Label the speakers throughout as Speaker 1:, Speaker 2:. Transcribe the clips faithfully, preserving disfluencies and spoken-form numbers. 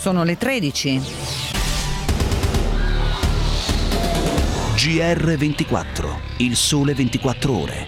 Speaker 1: Sono le tredici.
Speaker 2: G R ventiquattro, il sole ventiquattro ore.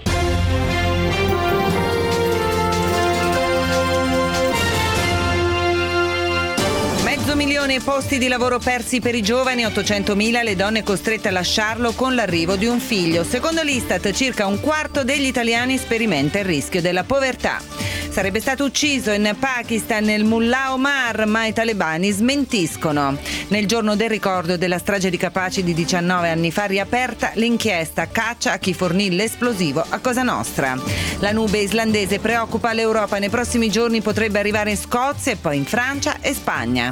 Speaker 1: Mezzo milione posti di lavoro persi per i giovani, ottocentomila le donne costrette a lasciarlo con l'arrivo di un figlio. Secondo l'Istat, circa un quarto degli italiani sperimenta il rischio della povertà. Sarebbe stato ucciso in Pakistan il mullah Omar, ma i talebani smentiscono. Nel giorno del ricordo della strage di Capaci di diciannove anni fa, riaperta l'inchiesta caccia a chi fornì l'esplosivo a Cosa Nostra. La nube islandese preoccupa l'Europa. Nei prossimi giorni potrebbe arrivare in Scozia e poi in Francia e Spagna.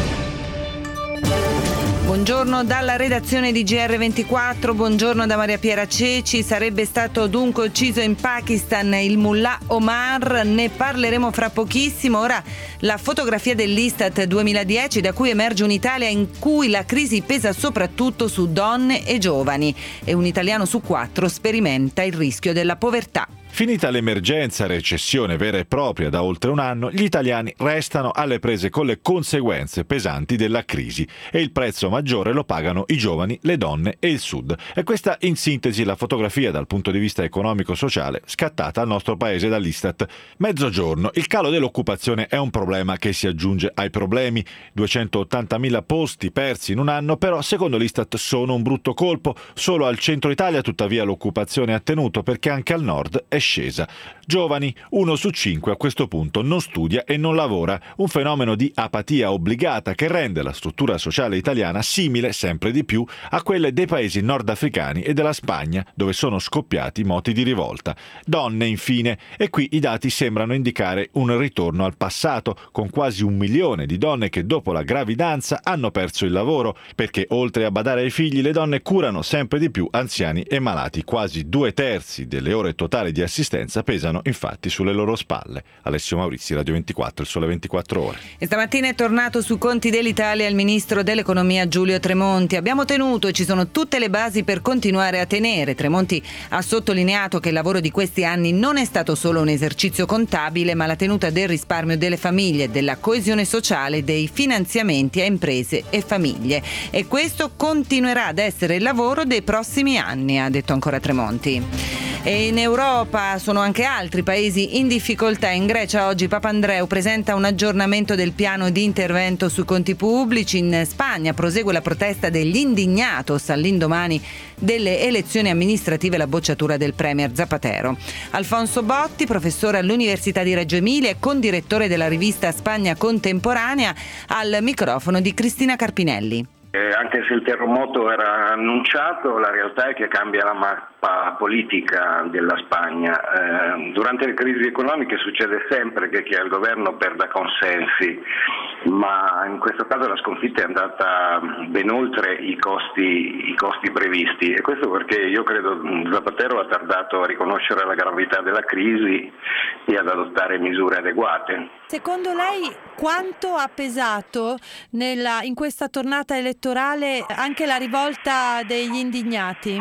Speaker 1: Buongiorno dalla redazione di G R ventiquattro, buongiorno da Maria Piera Ceci. Sarebbe stato dunque ucciso in Pakistan il mullah Omar, ne parleremo fra pochissimo. Ora la fotografia dell'Istat duemiladieci, da cui emerge un'Italia in cui la crisi pesa soprattutto su donne e giovani e un italiano su quattro sperimenta il rischio della povertà.
Speaker 3: Finita l'emergenza recessione vera e propria da oltre un anno, gli italiani restano alle prese con le conseguenze pesanti della crisi e il prezzo maggiore lo pagano i giovani, le donne e il Sud. E questa in sintesi la fotografia dal punto di vista economico-sociale scattata al nostro paese dall'Istat. Mezzogiorno, il calo dell'occupazione è un problema che si aggiunge ai problemi. duecentottantamila posti persi in un anno, però secondo l'Istat sono un brutto colpo. Solo al centro Italia tuttavia l'occupazione ha tenuto, perché anche al nord è scesa. Giovani, uno su cinque a questo punto non studia e non lavora, un fenomeno di apatia obbligata che rende la struttura sociale italiana simile sempre di più a quelle dei paesi nordafricani e della Spagna, dove sono scoppiati moti di rivolta. Donne, infine, e qui i dati sembrano indicare un ritorno al passato, con quasi un milione di donne che dopo la gravidanza hanno perso il lavoro, perché oltre a badare ai figli le donne curano sempre di più anziani e malati. Quasi due terzi delle ore totali di assistenza pesano infatti sulle loro spalle. Alessio Maurizi, Radio ventiquattro, il sole ventiquattro ore.
Speaker 1: E stamattina è tornato sui conti dell'Italia il ministro dell'economia Giulio Tremonti. Abbiamo tenuto e ci sono tutte le basi per continuare a tenere. Tremonti ha sottolineato che il lavoro di questi anni non è stato solo un esercizio contabile, ma la tenuta del risparmio delle famiglie, della coesione sociale, dei finanziamenti a imprese e famiglie. E questo continuerà ad essere il lavoro dei prossimi anni, ha detto ancora Tremonti. E in Europa sono anche altri paesi in difficoltà. In Grecia oggi Papandreou presenta un aggiornamento del piano di intervento sui conti pubblici. In Spagna prosegue la protesta degli indignatos all'indomani delle elezioni amministrative e la bocciatura del premier Zapatero. Alfonso Botti, professore all'Università di Reggio Emilia e condirettore della rivista Spagna Contemporanea, al microfono di Cristina Carpinelli.
Speaker 4: Eh, anche se il terremoto era annunciato, la realtà è che cambia la mappa politica della Spagna. Eh, durante le crisi economiche succede sempre che chi è al governo perda consensi, ma in questo caso la sconfitta è andata ben oltre i costi, i costi previsti, e questo perché io credo Zapatero ha tardato a riconoscere la gravità della crisi e ad adottare misure adeguate.
Speaker 5: Secondo lei quanto ha pesato nella, in questa tornata elettorale anche la rivolta degli indignati?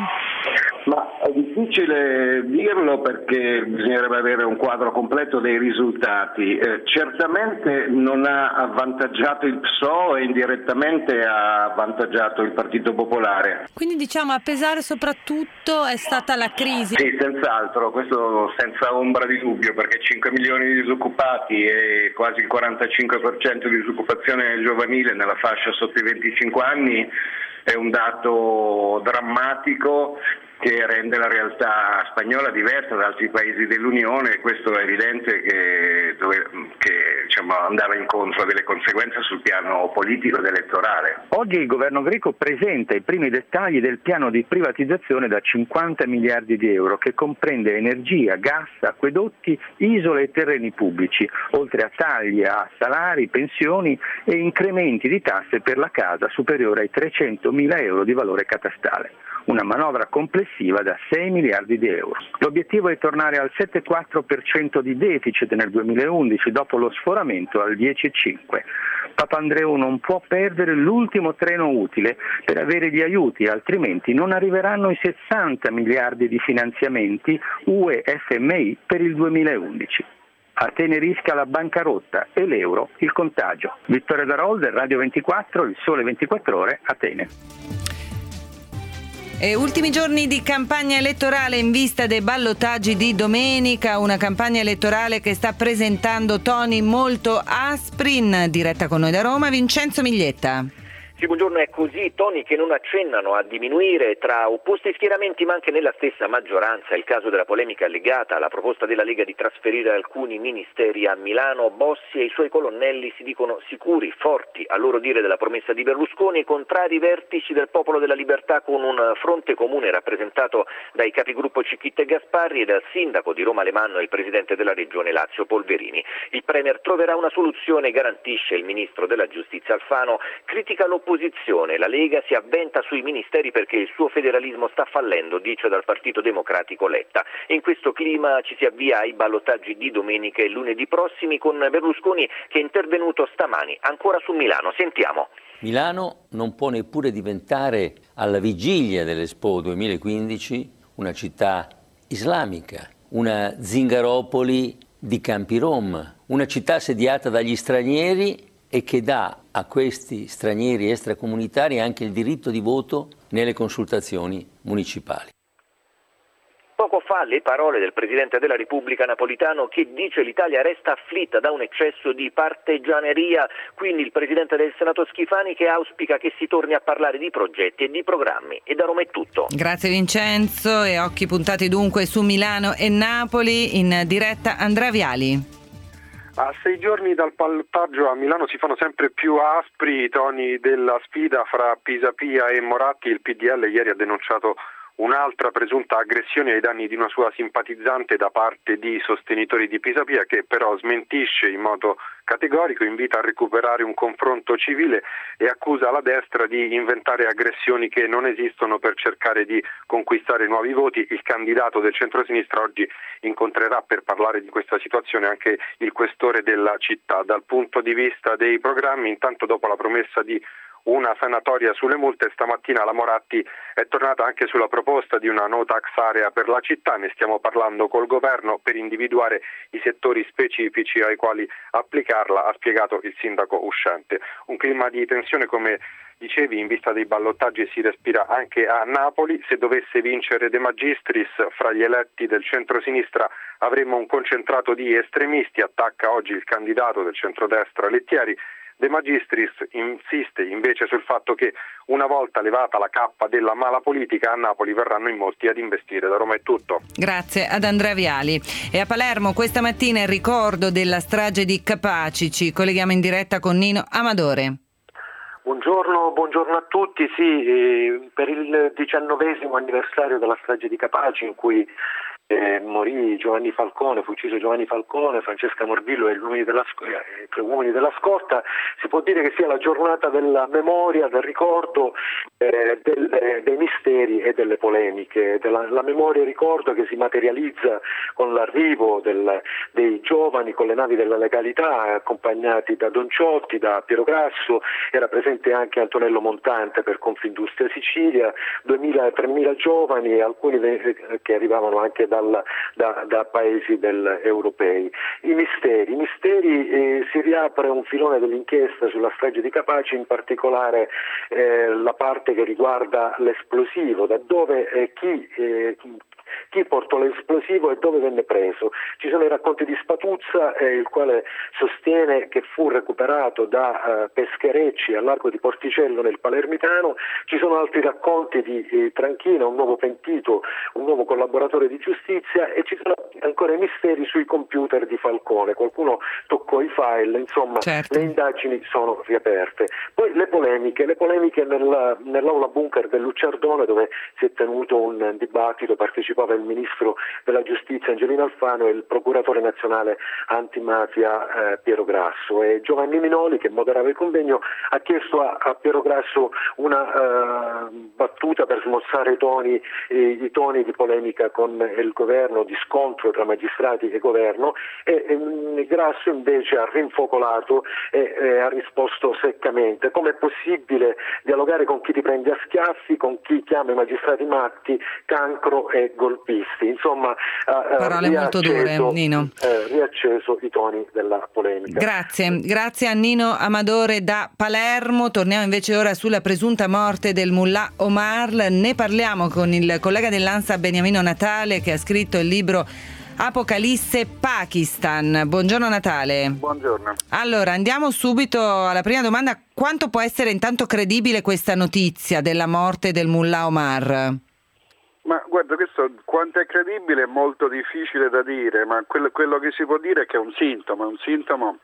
Speaker 4: Ma è difficile dirlo perché bisognerebbe avere un quadro completo dei risultati. Eh, certamente non ha avvantaggiato il P S O e indirettamente ha avvantaggiato il Partito Popolare.
Speaker 5: Quindi diciamo a pesare soprattutto è stata la crisi.
Speaker 4: Sì, senz'altro, questo senza ombra di dubbio, perché cinque milioni di disoccupati e quasi il quarantacinque per cento di disoccupazione giovanile nella fascia sotto i venticinque anni è un dato drammatico che rende la realtà spagnola diversa da altri paesi dell'Unione, e questo è evidente che, dove, che diciamo, andava incontro a delle conseguenze sul piano politico ed elettorale.
Speaker 6: Oggi il governo greco presenta i primi dettagli del piano di privatizzazione da cinquanta miliardi di euro, che comprende energia, gas, acquedotti, isole e terreni pubblici, oltre a tagli a salari, pensioni e incrementi di tasse per la casa superiore ai trecentomila euro di valore catastale. Una manovra complessiva da sei miliardi di euro. L'obiettivo è tornare al sette virgola quattro per cento di deficit nel duemilaundici dopo lo sforamento al dieci virgola cinque per cento. Papandreou non può perdere l'ultimo treno utile per avere gli aiuti, altrimenti non arriveranno i sessanta miliardi di finanziamenti U E F M I per il duemilaundici. Atene rischia la bancarotta e l'euro il contagio. Vittorio Darolde, Radio ventiquattro, Il Sole ventiquattro Ore, Atene.
Speaker 1: E ultimi giorni di campagna elettorale in vista dei ballottaggi di domenica, una campagna elettorale che sta presentando toni molto aspri. In diretta con noi da Roma, Vincenzo Miglietta.
Speaker 7: Sì, buongiorno, è così, toni che non accennano a diminuire tra opposti schieramenti ma anche nella stessa maggioranza. Il caso della polemica legata alla proposta della Lega di trasferire alcuni ministeri a Milano. Bossi e i suoi colonnelli si dicono sicuri, forti, a loro dire, della promessa di Berlusconi, e contrari vertici del Popolo della Libertà, con un fronte comune rappresentato dai capigruppo Cicchitta e Gasparri e dal sindaco di Roma Alemanno e il presidente della regione Lazio Polverini. Il premier troverà una soluzione, garantisce il ministro della giustizia Alfano, critica l'opposizione. La Lega si avventa sui ministeri perché il suo federalismo sta fallendo, dice dal Partito Democratico Letta. In questo clima ci si avvia ai ballottaggi di domenica e lunedì prossimi, con Berlusconi che è intervenuto stamani ancora su Milano. Sentiamo.
Speaker 8: Milano non può neppure diventare, alla vigilia dell'Expo duemilaquindici, una città islamica, una Zingaropoli di Campi Rom, una città assediata dagli stranieri e che dà a questi stranieri extracomunitari anche il diritto di voto nelle consultazioni municipali.
Speaker 7: Poco fa le parole del Presidente della Repubblica Napolitano, che dice l'Italia resta afflitta da un eccesso di partigianeria, quindi il Presidente del Senato Schifani che auspica che si torni a parlare di progetti e di programmi. E da Roma è tutto.
Speaker 1: Grazie Vincenzo, e occhi puntati dunque su Milano e Napoli. In diretta Andrea Viali.
Speaker 9: A sei giorni dal ballottaggio a Milano si fanno sempre più aspri i toni della sfida fra Pisapia e Moratti. Il P D L ieri ha denunciato un'altra presunta aggressione ai danni di una sua simpatizzante da parte di sostenitori di Pisapia, che però smentisce in modo categorico, invita a recuperare un confronto civile e accusa la destra di inventare aggressioni che non esistono per cercare di conquistare nuovi voti. Il candidato del centrosinistra oggi incontrerà per parlare di questa situazione anche il questore della città. Dal punto di vista dei programmi, intanto, dopo la promessa di una sanatoria sulle multe, stamattina la Moratti è tornata anche sulla proposta di una no tax area per la città. Ne stiamo parlando col governo per individuare i settori specifici ai quali applicarla, ha spiegato il sindaco uscente. Un clima di tensione, come dicevi, in vista dei ballottaggi si respira anche a Napoli. Se dovesse vincere De Magistris, fra gli eletti del centro-sinistra avremmo un concentrato di estremisti, attacca oggi il candidato del centrodestra Lettieri. De Magistris insiste invece sul fatto che una volta levata la cappa della mala politica, a Napoli verranno in molti ad investire. Da Roma è tutto.
Speaker 1: Grazie ad Andrea Viali. E a Palermo questa mattina il ricordo della strage di Capaci. Ci colleghiamo in diretta con Nino Amadore.
Speaker 10: Buongiorno, buongiorno a tutti. Sì, eh, per il diciannovesimo anniversario della strage di Capaci, in cui Eh, morì Giovanni Falcone, fu ucciso Giovanni Falcone, Francesca Morvillo e gli uomini della, eh, tre uomini della scorta, si può dire che sia la giornata della memoria, del ricordo, eh, del, eh, dei misteri e delle polemiche, della la memoria e ricordo che si materializza con l'arrivo del, dei giovani con le navi della legalità, accompagnati da Don Ciotti, da Piero Grasso. Era presente anche Antonello Montante per Confindustria Sicilia, duemila tremila giovani, alcuni che arrivavano anche da Dal, da, da paesi del, europei. I misteri, I misteri eh, si riapre un filone dell'inchiesta sulla strage di Capaci, in particolare eh, la parte che riguarda l'esplosivo, da dove eh, chi eh, chi portò l'esplosivo e dove venne preso. Ci sono i racconti di Spatuzza, eh, il quale sostiene che fu recuperato da eh, pescherecci al largo di Porticello nel Palermitano. Ci sono altri racconti di eh, Tranchina, un nuovo pentito, un nuovo collaboratore di giustizia, e ci sono ancora i misteri sui computer di Falcone. Qualcuno toccò i file, insomma, certo. Le indagini sono riaperte. Poi le polemiche, le polemiche nella, nell'aula bunker del Lucciardone, dove si è tenuto un dibattito, partecipava il ministro della giustizia Angelino Alfano e il procuratore nazionale antimafia eh, Piero Grasso, e Giovanni Minoli, che moderava il convegno, ha chiesto a, a Piero Grasso una uh, battuta per smorzare i toni, i, i toni di polemica con il governo, di scontro tra magistrati e governo, e, e Grasso invece ha rinfocolato e, e ha risposto seccamente: come è possibile dialogare con chi ti prende a schiaffi, con chi chiama i magistrati matti, cancro e governo? golpisti. Insomma,
Speaker 1: parole molto dure, Nino.
Speaker 10: Eh, riacceso i toni della polemica.
Speaker 1: Grazie, grazie a Nino Amadore da Palermo. Torniamo invece ora sulla presunta morte del mullah Omar. Ne parliamo con il collega dell'ANSA Beniamino Natale, che ha scritto il libro Apocalisse Pakistan. Buongiorno Natale.
Speaker 9: Buongiorno.
Speaker 1: Allora, andiamo subito alla prima domanda. Quanto può essere intanto credibile questa notizia della morte del mullah Omar?
Speaker 9: Ma guarda, questo quanto è credibile è molto difficile da dire, ma quello, quello che si può dire è che è un sintomo, è un sintomo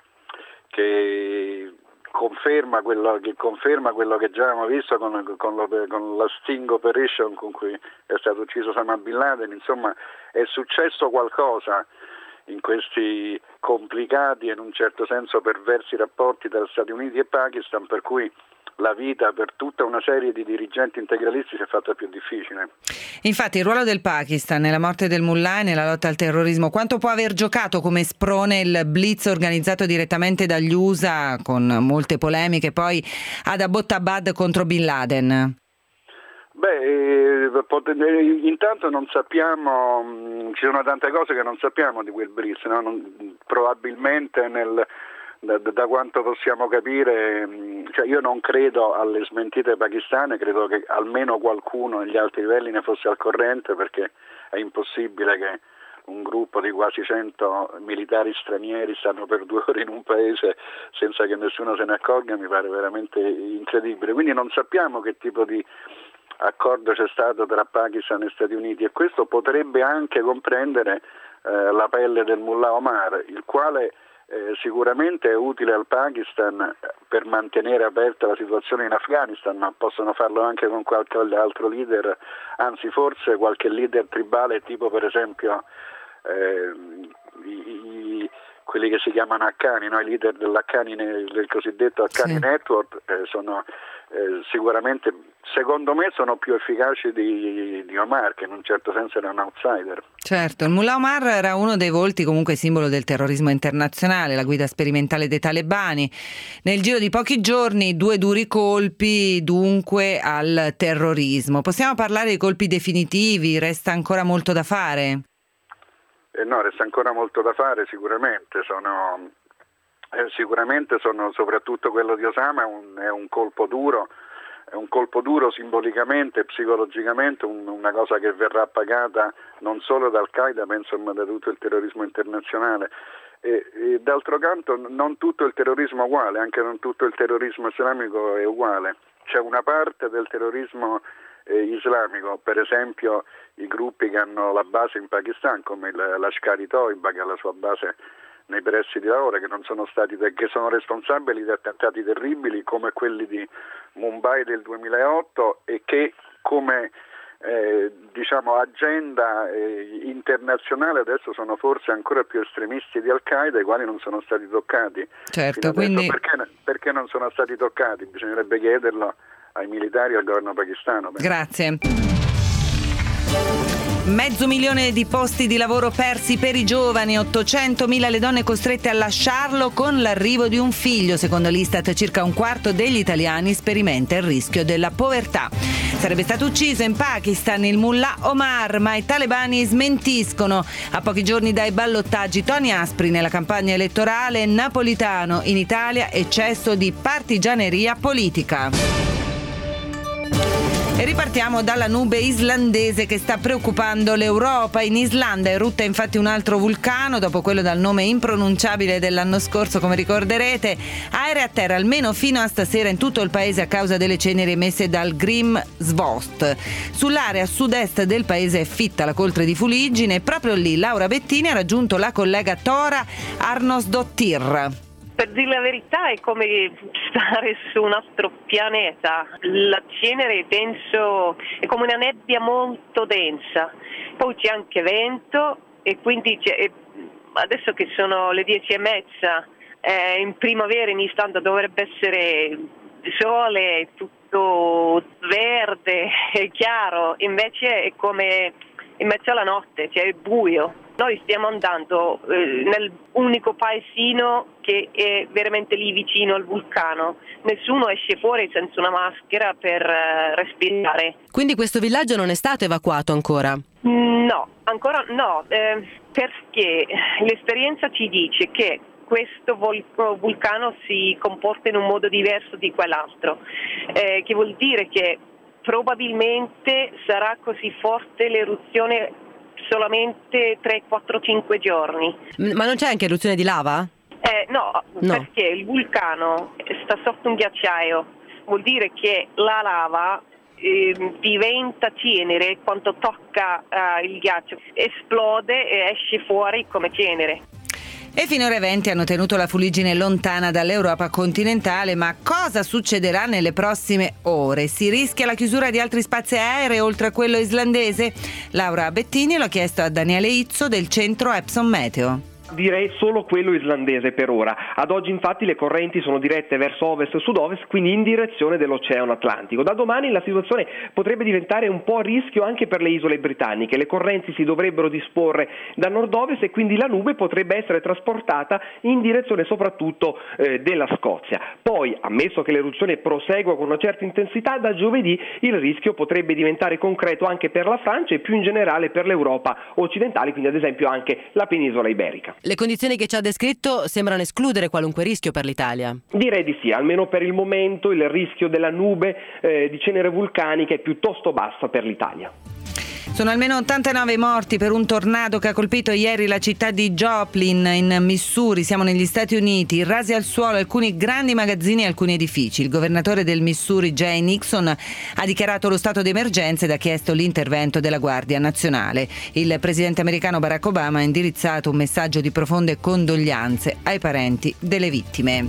Speaker 9: che conferma quello che, conferma quello che già abbiamo visto con, con, lo, con la Sting Operation con cui è stato ucciso Osama Bin Laden. Insomma, è successo qualcosa in questi complicati e in un certo senso perversi rapporti tra Stati Uniti e Pakistan, per cui la vita per tutta una serie di dirigenti integralisti si è fatta più difficile.
Speaker 1: Infatti il ruolo del Pakistan nella morte del mullah e nella lotta al terrorismo, quanto può aver giocato come sprone il blitz organizzato direttamente dagli U S A, con molte polemiche poi ad Abbottabad contro Bin Laden?
Speaker 9: Beh, intanto non sappiamo, ci sono tante cose che non sappiamo di quel blitz, no? non, probabilmente nel Da, da quanto possiamo capire, cioè io non credo alle smentite pakistane, credo che almeno qualcuno agli alti livelli ne fosse al corrente, perché è impossibile che un gruppo di quasi cento militari stranieri stanno per due ore in un paese senza che nessuno se ne accorga, mi pare veramente incredibile. Quindi non sappiamo che tipo di accordo c'è stato tra Pakistan e Stati Uniti, e questo potrebbe anche comprendere eh, la pelle del mullah Omar, il quale Eh, sicuramente è utile al Pakistan per mantenere aperta la situazione in Afghanistan, ma possono farlo anche con qualche altro leader, anzi forse qualche leader tribale, tipo per esempio eh, i, i, quelli che si chiamano Haqqani, no? I leader dell'Haqqani, del cosiddetto Haqqani sì. Network, eh, sono eh, sicuramente, secondo me, sono più efficaci di, di Omar, che in un certo senso era un outsider.
Speaker 1: Certo, il mullah Omar era uno dei volti comunque simbolo del terrorismo internazionale, la guida sperimentale dei talebani. Nel giro di pochi giorni due duri colpi dunque al terrorismo. Possiamo parlare di colpi definitivi? Resta ancora molto da fare?
Speaker 9: Eh no, resta ancora molto da fare sicuramente. Sono eh, sicuramente sono soprattutto quello di Osama è un, è un colpo duro. È un colpo duro simbolicamente e psicologicamente, un, una cosa che verrà pagata non solo da Al-Qaeda, ma insomma da tutto il terrorismo internazionale. E, e d'altro canto non tutto il terrorismo è uguale, anche non tutto il terrorismo islamico è uguale. C'è una parte del terrorismo eh, islamico, per esempio i gruppi che hanno la base in Pakistan, come il Lashkar-e-Toiba, che ha la sua base nei pressi di Lahore, che non sono stati che sono responsabili di attentati terribili come quelli di Mumbai del duemilaotto, e che come eh, diciamo agenda eh, internazionale adesso sono forse ancora più estremisti di Al-Qaeda, i quali non sono stati toccati.
Speaker 1: Certo, quindi
Speaker 9: perché, perché non sono stati toccati? Bisognerebbe chiederlo ai militari e al governo pakistano.
Speaker 1: Grazie. Mezzo milione di posti di lavoro persi per i giovani, ottocentomila le donne costrette a lasciarlo con l'arrivo di un figlio. Secondo l'Istat circa un quarto degli italiani sperimenta il rischio della povertà. Sarebbe stato ucciso in Pakistan il mullah Omar, ma i talebani smentiscono. A pochi giorni dai ballottaggi, Toni Aspri nella campagna elettorale, Napolitano in Italia, eccesso di partigianeria politica. E ripartiamo dalla nube islandese che sta preoccupando l'Europa. In Islanda erutta infatti un altro vulcano, dopo quello dal nome impronunciabile dell'anno scorso, come ricorderete. Aerei a terra almeno fino a stasera in tutto il paese a causa delle ceneri emesse dal Grímsvötn. Sull'area sud-est del paese è fitta la coltre di fuliggine e proprio lì Laura Bettini ha raggiunto la collega Tora Arnosdottir.
Speaker 11: Per dire la verità è come stare su un altro pianeta, la cenere è denso, è come una nebbia molto densa, poi c'è anche vento e quindi c'è, adesso che sono le dieci e mezza, eh, in primavera in Islanda dovrebbe essere sole, tutto verde e chiaro, invece è come in mezzo alla notte, cioè è buio. Noi stiamo andando eh, nell'unico paesino che è veramente lì vicino al vulcano. Nessuno esce fuori senza una maschera per eh, respirare.
Speaker 12: Quindi questo villaggio non è stato evacuato ancora?
Speaker 11: No, ancora no, eh, perché l'esperienza ci dice che questo vol- vulcano si comporta in un modo diverso di quell'altro, eh, che vuol dire che probabilmente sarà così forte l'eruzione solamente tre, quattro, cinque giorni.
Speaker 12: Ma non c'è anche eruzione di lava?
Speaker 11: Eh, no,
Speaker 12: no,
Speaker 11: perché il vulcano sta sotto un ghiacciaio, vuol dire che la lava eh, diventa cenere quando tocca eh, il ghiaccio, esplode e esce fuori come cenere.
Speaker 1: E finora i venti hanno tenuto la fuliggine lontana dall'Europa continentale, ma cosa succederà nelle prossime ore? Si rischia la chiusura di altri spazi aerei oltre a quello islandese? Laura Bettini l'ha chiesto a Daniele Izzo del centro Epson Meteo.
Speaker 13: Direi solo quello islandese per ora. Ad oggi infatti le correnti sono dirette verso ovest e sud-ovest, quindi in direzione dell'Oceano Atlantico. Da domani la situazione potrebbe diventare un po' a rischio anche per le isole britanniche. Le correnti si dovrebbero disporre da nord-ovest e quindi la nube potrebbe essere trasportata in direzione soprattutto eh, della Scozia. Poi, ammesso che l'eruzione prosegua con una certa intensità, da giovedì il rischio potrebbe diventare concreto anche per la Francia e più in generale per l'Europa occidentale, quindi ad esempio anche la penisola iberica.
Speaker 12: Le condizioni che ci ha descritto sembrano escludere qualunque rischio per l'Italia.
Speaker 13: Direi di sì, almeno per il momento il rischio della nube eh, di cenere vulcanica è piuttosto bassa per l'Italia.
Speaker 1: Sono almeno ottantanove morti per un tornado che ha colpito ieri la città di Joplin in Missouri, siamo negli Stati Uniti. Rasi al suolo alcuni grandi magazzini e alcuni edifici. Il governatore del Missouri, Jay Nixon, ha dichiarato lo stato d'emergenza ed ha chiesto l'intervento della Guardia Nazionale. Il presidente americano Barack Obama ha indirizzato un messaggio di profonde condoglianze ai parenti delle vittime.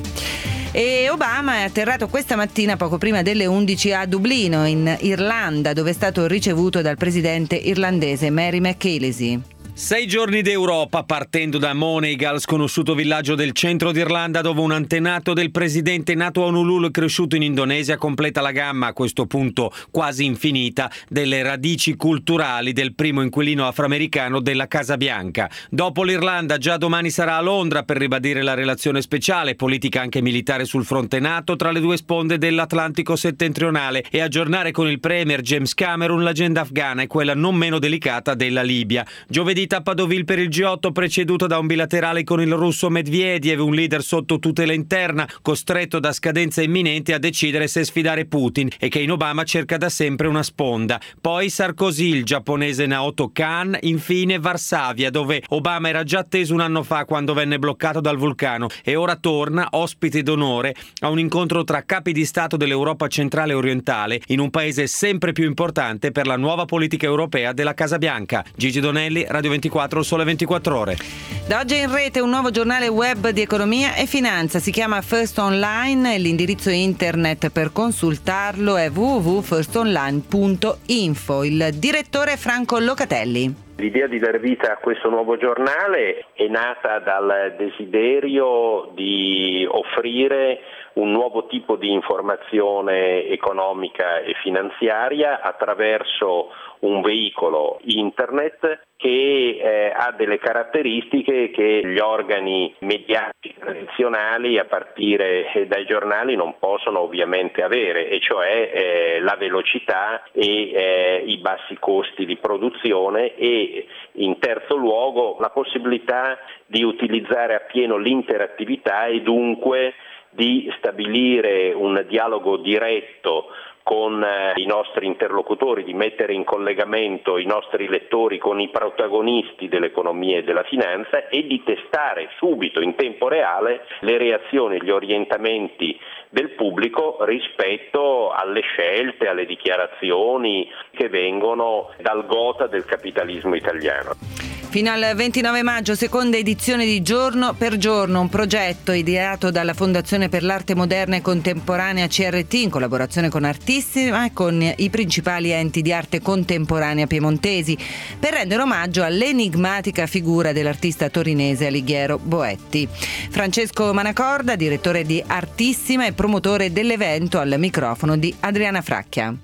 Speaker 1: E Obama è atterrato questa mattina poco prima delle undici a Dublino, in Irlanda, dove è stato ricevuto dal presidente irlandese Mary McAleese.
Speaker 14: Sei giorni d'Europa partendo da Monegal, sconosciuto villaggio del centro d'Irlanda dove un antenato del presidente nato a Honolulu e cresciuto in Indonesia completa la gamma, a questo punto quasi infinita, delle radici culturali del primo inquilino afroamericano della Casa Bianca. Dopo l'Irlanda, già domani sarà a Londra per ribadire la relazione speciale, politica anche militare sul fronte NATO tra le due sponde dell'Atlantico settentrionale e aggiornare con il premier James Cameron l'agenda afghana e quella non meno delicata della Libia. Giovedì tappa a Deauville per il G otto preceduto da un bilaterale con il russo Medvedev, un leader sotto tutela interna, costretto da scadenze imminenti a decidere se sfidare Putin e che in Obama cerca da sempre una sponda. Poi Sarkozy, il giapponese Naoto Kan, infine Varsavia, dove Obama era già atteso un anno fa quando venne bloccato dal vulcano e ora torna, ospite d'onore, a un incontro tra capi di Stato dell'Europa centrale e orientale in un paese sempre più importante per la nuova politica europea della Casa Bianca. Gigi Donelli, Radio ventiquattro, Sole ventiquattro Ore.
Speaker 1: Da oggi è in rete un nuovo giornale web di economia e finanza, si chiama First Online e l'indirizzo internet per consultarlo è w w w punto first online punto info. Il direttore è Franco Locatelli.
Speaker 15: L'idea di dare vita a questo nuovo giornale è nata dal desiderio di offrire un nuovo tipo di informazione economica e finanziaria attraverso un veicolo internet che eh, ha delle caratteristiche che gli organi mediatici tradizionali a partire dai giornali non possono ovviamente avere, e cioè eh, la velocità e eh, i bassi costi di produzione e in terzo luogo la possibilità di utilizzare appieno l'interattività e dunque di stabilire un dialogo diretto con eh, i nostri interlocutori, di mettere in collegamento i nostri lettori con i protagonisti dell'economia e della finanza e di testare subito in tempo reale le reazioni e gli orientamenti del pubblico rispetto alle scelte, alle dichiarazioni che vengono dal gotha del capitalismo italiano.
Speaker 1: Fino al ventinove maggio, seconda edizione di Giorno per Giorno, un progetto ideato dalla Fondazione per l'Arte Moderna e Contemporanea C R T in collaborazione con Artissima e con i principali enti di arte contemporanea piemontesi per rendere omaggio all'enigmatica figura dell'artista torinese Alighiero Boetti. Francesco Manacorda, direttore di Artissima e promotore dell'evento, al microfono di Adriana Fracchia.
Speaker 16: Il sistema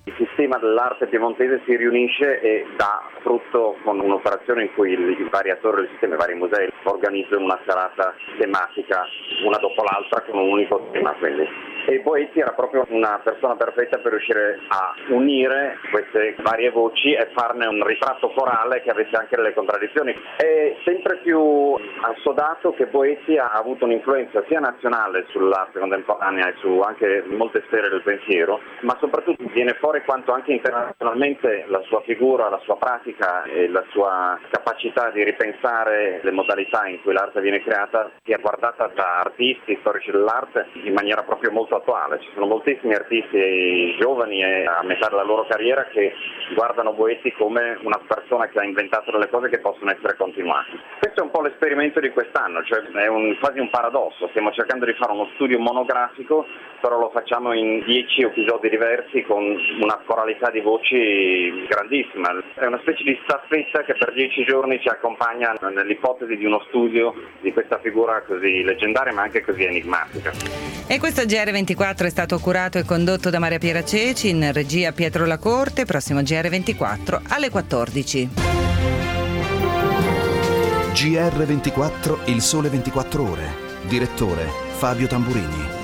Speaker 16: prima dell'arte piemontese si riunisce e dà frutto con un'operazione in cui i vari attori del sistema, i vari musei organizzano una serata tematica una dopo l'altra con un unico tema. Quindi. E Boetti era proprio una persona perfetta per riuscire a unire queste varie voci e farne un ritratto corale che avesse anche delle contraddizioni. È sempre più assodato che Boetti ha avuto un'influenza sia nazionale sull'arte contemporanea e su anche molte sfere del pensiero, ma soprattutto viene fuori quanto anche internazionalmente la sua figura, la sua pratica e la sua capacità di ripensare le modalità in cui l'arte viene creata sia guardata da artisti, storici dell'arte in maniera proprio molto attuale. Ci sono moltissimi artisti giovani e a metà della loro carriera che guardano Boetti come una persona che ha inventato delle cose che possono essere continuate. Questo è un po' l'esperimento di quest'anno, cioè è un, quasi un paradosso. Stiamo cercando di fare uno studio monografico, però lo facciamo in dieci episodi diversi con una coralità di voci grandissima. È una specie di staffetta che per dieci giorni ci accompagna nell'ipotesi di uno studio di questa figura così leggendaria ma anche così enigmatica.
Speaker 1: E questo G R ventiquattro è stato curato e condotto da Maria Piera Ceci, in regia Pietro Lacorte. Prossimo G R ventiquattro alle quattordici.
Speaker 2: G R ventiquattro, il sole ventiquattro ore. Direttore Fabio Tamburini.